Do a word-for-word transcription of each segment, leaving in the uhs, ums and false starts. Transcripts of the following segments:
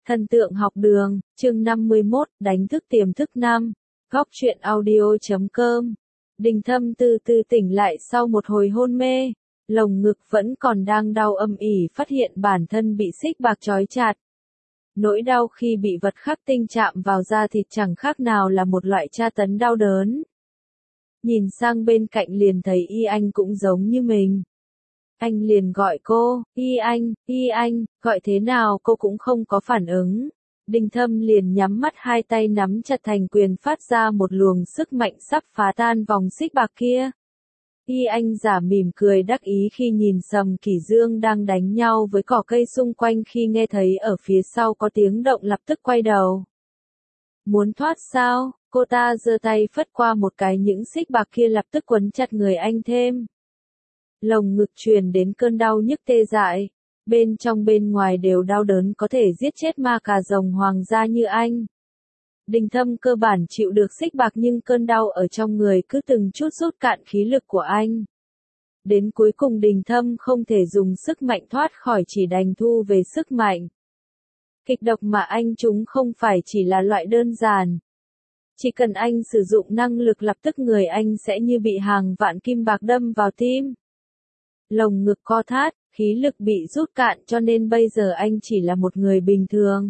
Thần tượng học đường, chương năm mươi mốt, đánh thức tiềm thức năm. Góc truyện audio chấm com. Đình Thâm từ từ tỉnh lại sau một hồi hôn mê. Lồng ngực vẫn còn đang đau âm ỉ, phát hiện bản thân bị xích bạc trói chặt. Nỗi đau khi bị vật khắc tinh chạm vào da thịt chẳng khác nào là một loại tra tấn đau đớn. Nhìn sang bên cạnh liền thấy Y Anh cũng giống như mình. Anh liền gọi cô, Y Anh, Y Anh, gọi thế nào cô cũng không có phản ứng. Đình Thâm liền nhắm mắt, hai tay nắm chặt thành quyền, phát ra một luồng sức mạnh sắp phá tan vòng xích bạc kia. Y Anh giả mỉm cười đắc ý khi nhìn Sầm Kỷ Dương đang đánh nhau với cỏ cây xung quanh, khi nghe thấy ở phía sau có tiếng động lập tức quay đầu. Muốn thoát sao? Cô ta giơ tay phất qua một cái, những xích bạc kia lập tức quấn chặt người anh thêm. Lồng ngực truyền đến cơn đau nhức tê dại, bên trong bên ngoài đều đau đớn, có thể giết chết ma cà rồng hoàng gia như anh. Đình Thâm cơ bản chịu được xích bạc, nhưng cơn đau ở trong người cứ từng chút rút cạn khí lực của anh. Đến cuối cùng Đình Thâm không thể dùng sức mạnh thoát khỏi, chỉ đành thu về sức mạnh. Kịch độc mà anh trúng không phải chỉ là loại đơn giản. Chỉ cần anh sử dụng năng lực, lập tức người anh sẽ như bị hàng vạn kim bạc đâm vào tim. Lồng ngực co thắt, khí lực bị rút cạn, cho nên bây giờ anh chỉ là một người bình thường.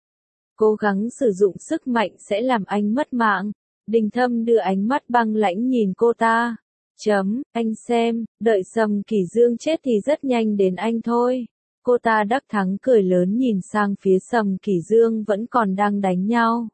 Cố gắng sử dụng sức mạnh sẽ làm anh mất mạng. Đình Thâm đưa ánh mắt băng lãnh nhìn cô ta. Chấm, anh xem, đợi Sầm Kỷ Dương chết thì rất nhanh đến anh thôi. Cô ta đắc thắng cười lớn nhìn sang phía Sầm Kỷ Dương vẫn còn đang đánh nhau.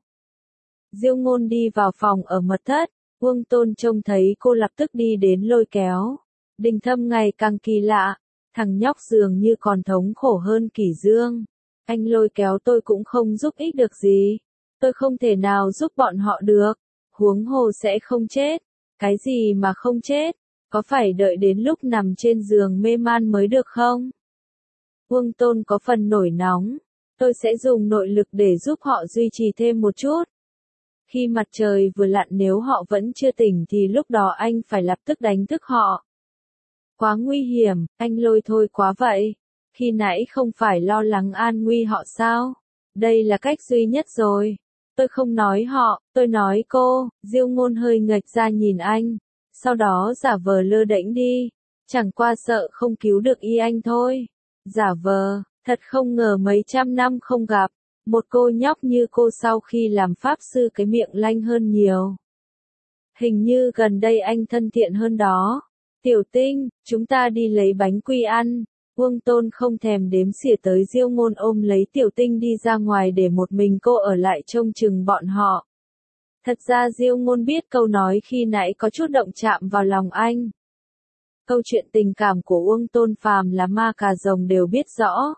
Diêu Ngôn đi vào phòng ở mật thất, Vương Tôn trông thấy cô lập tức đi đến lôi kéo. Đình Thâm ngày càng kỳ lạ, thằng nhóc dường như còn thống khổ hơn Kỷ Dương. Anh lôi kéo tôi cũng không giúp ích được gì. Tôi không thể nào giúp bọn họ được. Huống hồ sẽ không chết. Cái gì mà không chết? Có phải đợi đến lúc nằm trên giường mê man mới được không? Vương Tôn có phần nổi nóng. Tôi sẽ dùng nội lực để giúp họ duy trì thêm một chút. Khi mặt trời vừa lặn, nếu họ vẫn chưa tỉnh thì lúc đó anh phải lập tức đánh thức họ. Quá nguy hiểm, anh lôi thôi quá vậy. Khi nãy không phải lo lắng an nguy họ sao? Đây là cách duy nhất rồi. Tôi không nói họ, tôi nói cô. Diêu Ngôn hơi nghệch ra nhìn anh. Sau đó giả vờ lơ đễnh đi. Chẳng qua sợ không cứu được Y Anh thôi. Giả vờ, thật không ngờ mấy trăm năm không gặp. Một cô nhóc như cô sau khi làm pháp sư cái miệng lanh hơn nhiều. Hình như gần đây anh thân thiện hơn đó. Tiểu Tinh, chúng ta đi lấy bánh quy ăn. Vương Tôn không thèm đếm xỉa tới Diêu Ngôn, ôm lấy Tiểu Tinh đi ra ngoài để một mình cô ở lại trông chừng bọn họ. Thật ra Diêu Ngôn biết câu nói khi nãy có chút động chạm vào lòng anh. Câu chuyện tình cảm của Vương Tôn phàm là ma cà rồng đều biết rõ.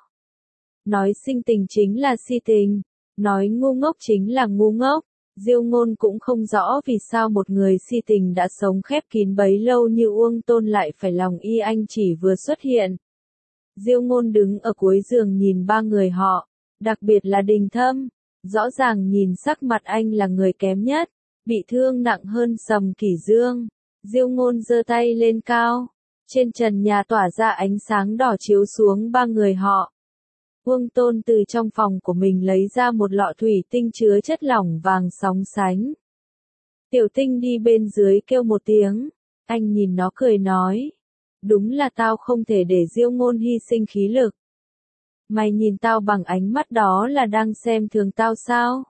Nói sinh tình chính là si tình, nói ngu ngốc chính là ngu ngốc. Diêu Ngôn cũng không rõ vì sao một người si tình đã sống khép kín bấy lâu như Vương Tôn lại phải lòng Y Anh chỉ vừa xuất hiện. Diêu Ngôn đứng ở cuối giường nhìn ba người họ, đặc biệt là Đình Thâm, rõ ràng nhìn sắc mặt anh là người kém nhất, bị thương nặng hơn Sầm Kỷ Dương. Diêu Ngôn giơ tay lên cao, trên trần nhà tỏa ra ánh sáng đỏ chiếu xuống ba người họ. Vương Tôn từ trong phòng của mình lấy ra một lọ thủy tinh chứa chất lỏng vàng sóng sánh. Tiểu Tinh đi bên dưới kêu một tiếng, anh nhìn nó cười nói. Đúng là tao không thể để Diêu Ngôn hy sinh khí lực. Mày nhìn tao bằng ánh mắt đó là đang xem thường tao sao?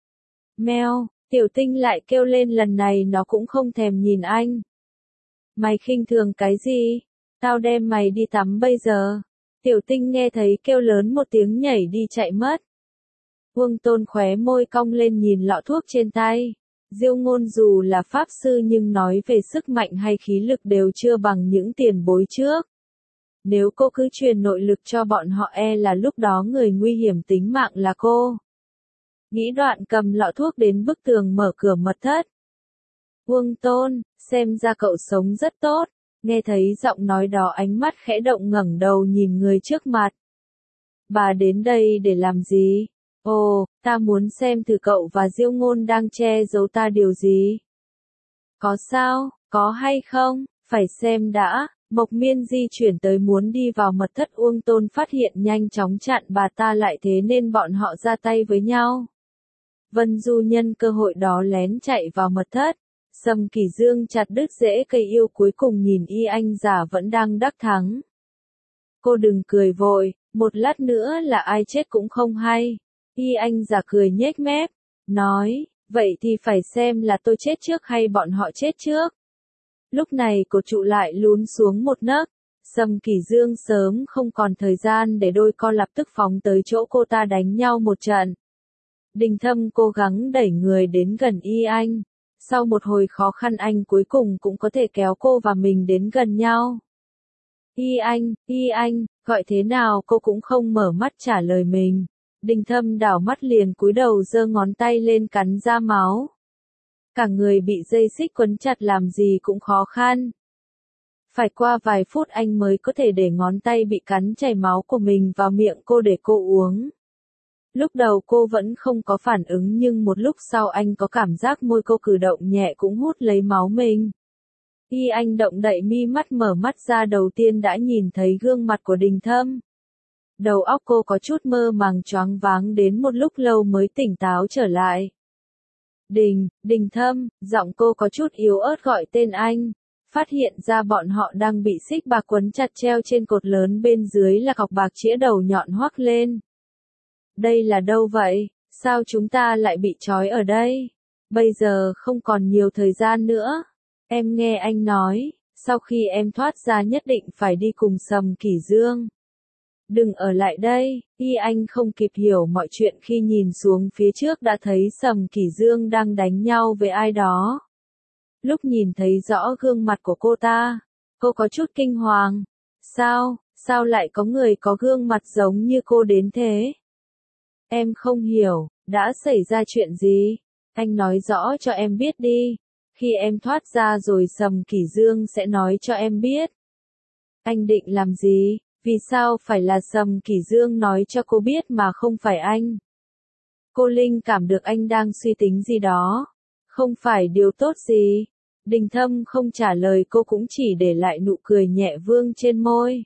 Meo, Tiểu Tinh lại kêu lên, lần này nó cũng không thèm nhìn anh. Mày khinh thường cái gì? Tao đem mày đi tắm bây giờ. Tiểu Tinh nghe thấy kêu lớn một tiếng nhảy đi chạy mất. Vương Tôn khóe môi cong lên nhìn lọ thuốc trên tay. Diêu Ngôn dù là pháp sư nhưng nói về sức mạnh hay khí lực đều chưa bằng những tiền bối trước. Nếu cô cứ truyền nội lực cho bọn họ, e là lúc đó người nguy hiểm tính mạng là cô. Nghĩ đoạn cầm lọ thuốc đến bức tường mở cửa mật thất. Vương Tôn, xem ra cậu sống rất tốt. Nghe thấy giọng nói đó, ánh mắt khẽ động, ngẩng đầu nhìn người trước mặt. Bà đến đây để làm gì? Ồ, ta muốn xem thử cậu và Diêu Ngôn đang che giấu ta điều gì. Có sao, có hay không, phải xem đã. Mộc Miên di chuyển tới muốn đi vào mật thất, Uông Tôn phát hiện nhanh chóng chặn bà ta lại, thế nên bọn họ ra tay với nhau. Vân Du nhân cơ hội đó lén chạy vào mật thất. Sầm Kỷ Dương chặt đứt rễ cây yêu, cuối cùng nhìn Y Anh giả vẫn đang đắc thắng. Cô đừng cười vội, một lát nữa là ai chết cũng không hay. Y Anh giả cười nhếch mép, nói, vậy thì phải xem là tôi chết trước hay bọn họ chết trước. Lúc này cổ trụ lại lún xuống một nấc. Sầm Kỷ Dương sớm không còn thời gian để đôi co, lập tức phóng tới chỗ cô ta đánh nhau một trận. Đình Thâm cố gắng đẩy người đến gần Y Anh. Sau một hồi khó khăn anh cuối cùng cũng có thể kéo cô và mình đến gần nhau. Y Anh, Y Anh, gọi thế nào cô cũng không mở mắt trả lời mình. Đình Thâm đảo mắt liền cúi đầu giơ ngón tay lên cắn ra máu. Cả người bị dây xích quấn chặt làm gì cũng khó khăn. Phải qua vài phút anh mới có thể để ngón tay bị cắn chảy máu của mình vào miệng cô để cô uống. Lúc đầu cô vẫn không có phản ứng, nhưng một lúc sau anh có cảm giác môi cô cử động nhẹ cũng hút lấy máu mình. Y Anh động đậy mi mắt, mở mắt ra, đầu tiên đã nhìn thấy gương mặt của Đình Thâm. Đầu óc cô có chút mơ màng choáng váng, đến một lúc lâu mới tỉnh táo trở lại. Đình, Đình Thâm, giọng cô có chút yếu ớt gọi tên anh. Phát hiện ra bọn họ đang bị xích bạc quấn chặt treo trên cột lớn, bên dưới là cọc bạc chĩa đầu nhọn hoắc lên. Đây là đâu vậy? Sao chúng ta lại bị trói ở đây? Bây giờ không còn nhiều thời gian nữa. Em nghe anh nói, sau khi em thoát ra nhất định phải đi cùng Sầm Kỷ Dương. Đừng ở lại đây. Y Anh không kịp hiểu mọi chuyện khi nhìn xuống phía trước đã thấy Sầm Kỷ Dương đang đánh nhau với ai đó. Lúc nhìn thấy rõ gương mặt của cô ta, cô có chút kinh hoàng. Sao, sao lại có người có gương mặt giống như cô đến thế? Em không hiểu, đã xảy ra chuyện gì? Anh nói rõ cho em biết đi. Khi em thoát ra rồi Sầm Kỷ Dương sẽ nói cho em biết. Anh định làm gì? Vì sao phải là Sầm Kỷ Dương nói cho cô biết mà không phải anh? Cô linh cảm được anh đang suy tính gì đó. Không phải điều tốt gì. Đình Thâm không trả lời cô, cũng chỉ để lại nụ cười nhẹ vương trên môi.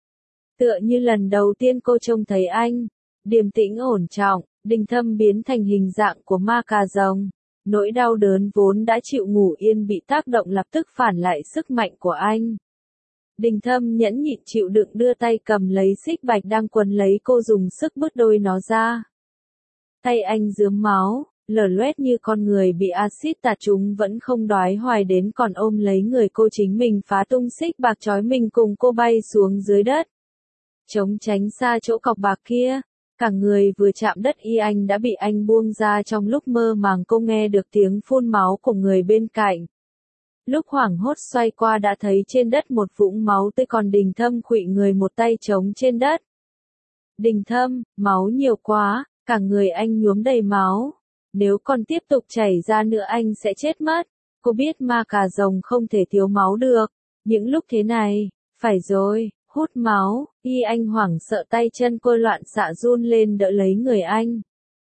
Tựa như lần đầu tiên cô trông thấy anh. Điềm tĩnh ổn trọng, Đình Thâm biến thành hình dạng của ma cà rồng. Nỗi đau đớn vốn đã chịu ngủ yên bị tác động lập tức phản lại sức mạnh của anh. Đình Thâm nhẫn nhịn chịu đựng, đưa tay cầm lấy xích bạch đang quấn lấy cô, dùng sức bứt đôi nó ra. Tay anh rướm máu, lở loét như con người bị axit tạt trúng vẫn không đoái hoài đến, còn ôm lấy người cô, chính mình phá tung xích bạc trói mình cùng cô bay xuống dưới đất. Chống tránh xa chỗ cọc bạc kia. Cả người vừa chạm đất, Y Anh đã bị anh buông ra. Trong lúc mơ màng cô nghe được tiếng phun máu của người bên cạnh. Lúc hoảng hốt xoay qua đã thấy trên đất một vũng máu tươi, còn Đình Thâm khuỵu người một tay chống trên đất. Đình Thâm, máu nhiều quá, cả người anh nhuốm đầy máu. Nếu còn tiếp tục chảy ra nữa anh sẽ chết mất. Cô biết ma cà rồng không thể thiếu máu được. Những lúc thế này, phải rồi. Hút máu. Y Anh hoảng sợ, tay chân cô loạn xạ run lên đỡ lấy người anh.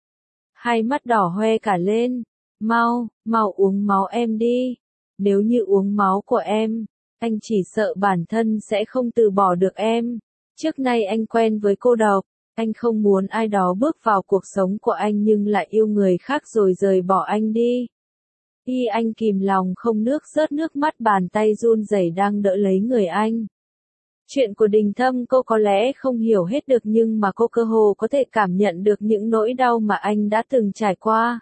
Hai mắt đỏ hoe cả lên. Mau, mau uống máu em đi. Nếu như uống máu của em, anh chỉ sợ bản thân sẽ không từ bỏ được em. Trước nay anh quen với cô độc. Anh không muốn ai đó bước vào cuộc sống của anh nhưng lại yêu người khác rồi rời bỏ anh đi. Y Anh kìm lòng không nước rớt nước mắt, bàn tay run rẩy đang đỡ lấy người anh. Chuyện của Đình Thâm cô có lẽ không hiểu hết được, nhưng mà cô cơ hồ có thể cảm nhận được những nỗi đau mà anh đã từng trải qua.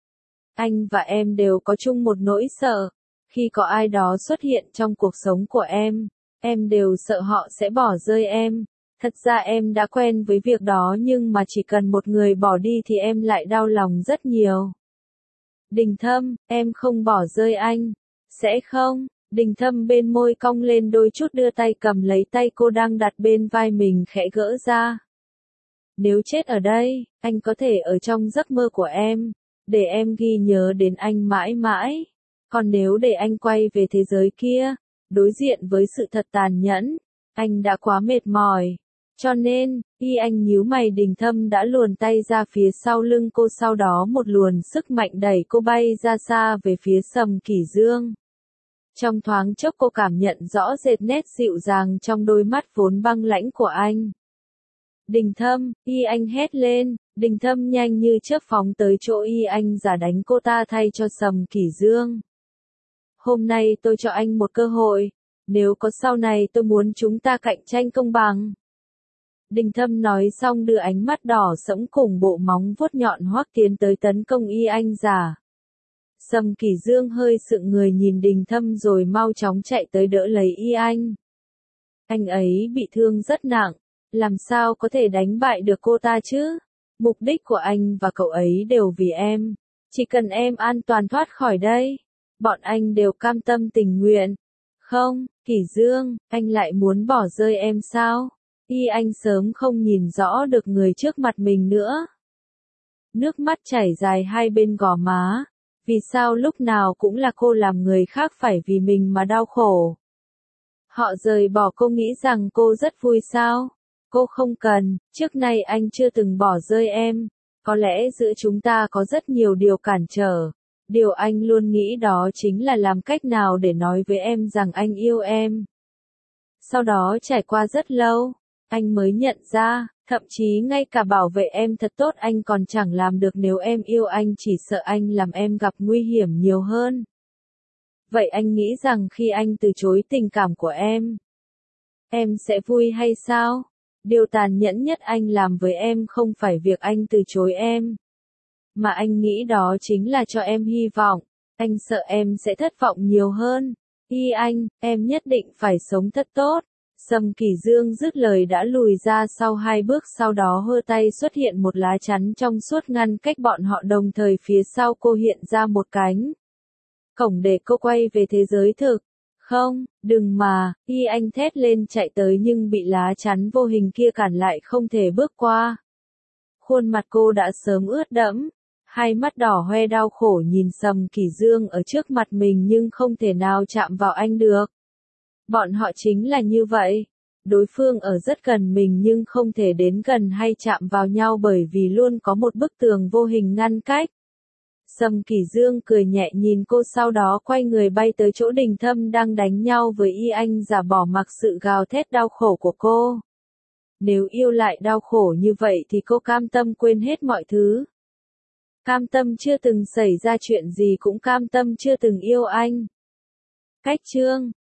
Anh và em đều có chung một nỗi sợ. Khi có ai đó xuất hiện trong cuộc sống của em, em đều sợ họ sẽ bỏ rơi em. Thật ra em đã quen với việc đó, nhưng mà chỉ cần một người bỏ đi thì em lại đau lòng rất nhiều. Đình Thâm, em không bỏ rơi anh. Sẽ không? Đình Thâm bên môi cong lên đôi chút, đưa tay cầm lấy tay cô đang đặt bên vai mình khẽ gỡ ra. Nếu chết ở đây, anh có thể ở trong giấc mơ của em, để em ghi nhớ đến anh mãi mãi. Còn nếu để anh quay về thế giới kia, đối diện với sự thật tàn nhẫn, anh đã quá mệt mỏi. Cho nên, Y Anh nhíu mày. Đình Thâm đã luồn tay ra phía sau lưng cô, sau đó một luồn sức mạnh đẩy cô bay ra xa về phía Sầm Kỷ Dương. Trong thoáng chốc cô cảm nhận rõ rệt nét dịu dàng trong đôi mắt vốn băng lãnh của anh. Đình Thâm, Y Anh hét lên, Đình Thâm nhanh như chớp phóng tới chỗ Y Anh giả đánh cô ta thay cho Sầm Kỷ Dương. Hôm nay tôi cho anh một cơ hội, nếu có sau này tôi muốn chúng ta cạnh tranh công bằng. Đình Thâm nói xong đưa ánh mắt đỏ sẫm cùng bộ móng vuốt nhọn hoắt tiến tới tấn công Y Anh giả. Sầm Kỷ Dương hơi sững người nhìn Đình Thâm rồi mau chóng chạy tới đỡ lấy Y Anh. Anh ấy bị thương rất nặng, làm sao có thể đánh bại được cô ta chứ? Mục đích của anh và cậu ấy đều vì em. Chỉ cần em an toàn thoát khỏi đây, bọn anh đều cam tâm tình nguyện. Không, Kỷ Dương, anh lại muốn bỏ rơi em sao? Y Anh sớm không nhìn rõ được người trước mặt mình nữa. Nước mắt chảy dài hai bên gò má. Vì sao lúc nào cũng là cô làm người khác phải vì mình mà đau khổ? Họ rời bỏ cô nghĩ rằng cô rất vui sao? Cô không cần, trước nay anh chưa từng bỏ rơi em. Có lẽ giữa chúng ta có rất nhiều điều cản trở. Điều anh luôn nghĩ đó chính là làm cách nào để nói với em rằng anh yêu em. Sau đó trải qua rất lâu, anh mới nhận ra, thậm chí ngay cả bảo vệ em thật tốt anh còn chẳng làm được nếu em yêu anh chỉ sợ anh làm em gặp nguy hiểm nhiều hơn. Vậy anh nghĩ rằng khi anh từ chối tình cảm của em, em sẽ vui hay sao? Điều tàn nhẫn nhất anh làm với em không phải việc anh từ chối em, mà anh nghĩ đó chính là cho em hy vọng. Anh sợ em sẽ thất vọng nhiều hơn. Y Anh, em nhất định phải sống thật tốt. Sầm Kỷ Dương dứt lời đã lùi ra sau hai bước, sau đó hơ tay xuất hiện một lá chắn trong suốt ngăn cách bọn họ, đồng thời phía sau cô hiện ra một cánh cổng để cô quay về thế giới thực. Không, đừng mà, Y Anh thét lên chạy tới nhưng bị lá chắn vô hình kia cản lại không thể bước qua. Khuôn mặt cô đã sớm ướt đẫm, hai mắt đỏ hoe đau khổ nhìn Sầm Kỷ Dương ở trước mặt mình nhưng không thể nào chạm vào anh được. Bọn họ chính là như vậy. Đối phương ở rất gần mình nhưng không thể đến gần hay chạm vào nhau bởi vì luôn có một bức tường vô hình ngăn cách. Sầm Kỷ Dương cười nhẹ nhìn cô, sau đó quay người bay tới chỗ Đình Thâm đang đánh nhau với Y Anh giả, bỏ mặc sự gào thét đau khổ của cô. Nếu yêu lại đau khổ như vậy thì cô cam tâm quên hết mọi thứ. Cam tâm chưa từng xảy ra chuyện gì, cũng cam tâm chưa từng yêu anh. Cách chương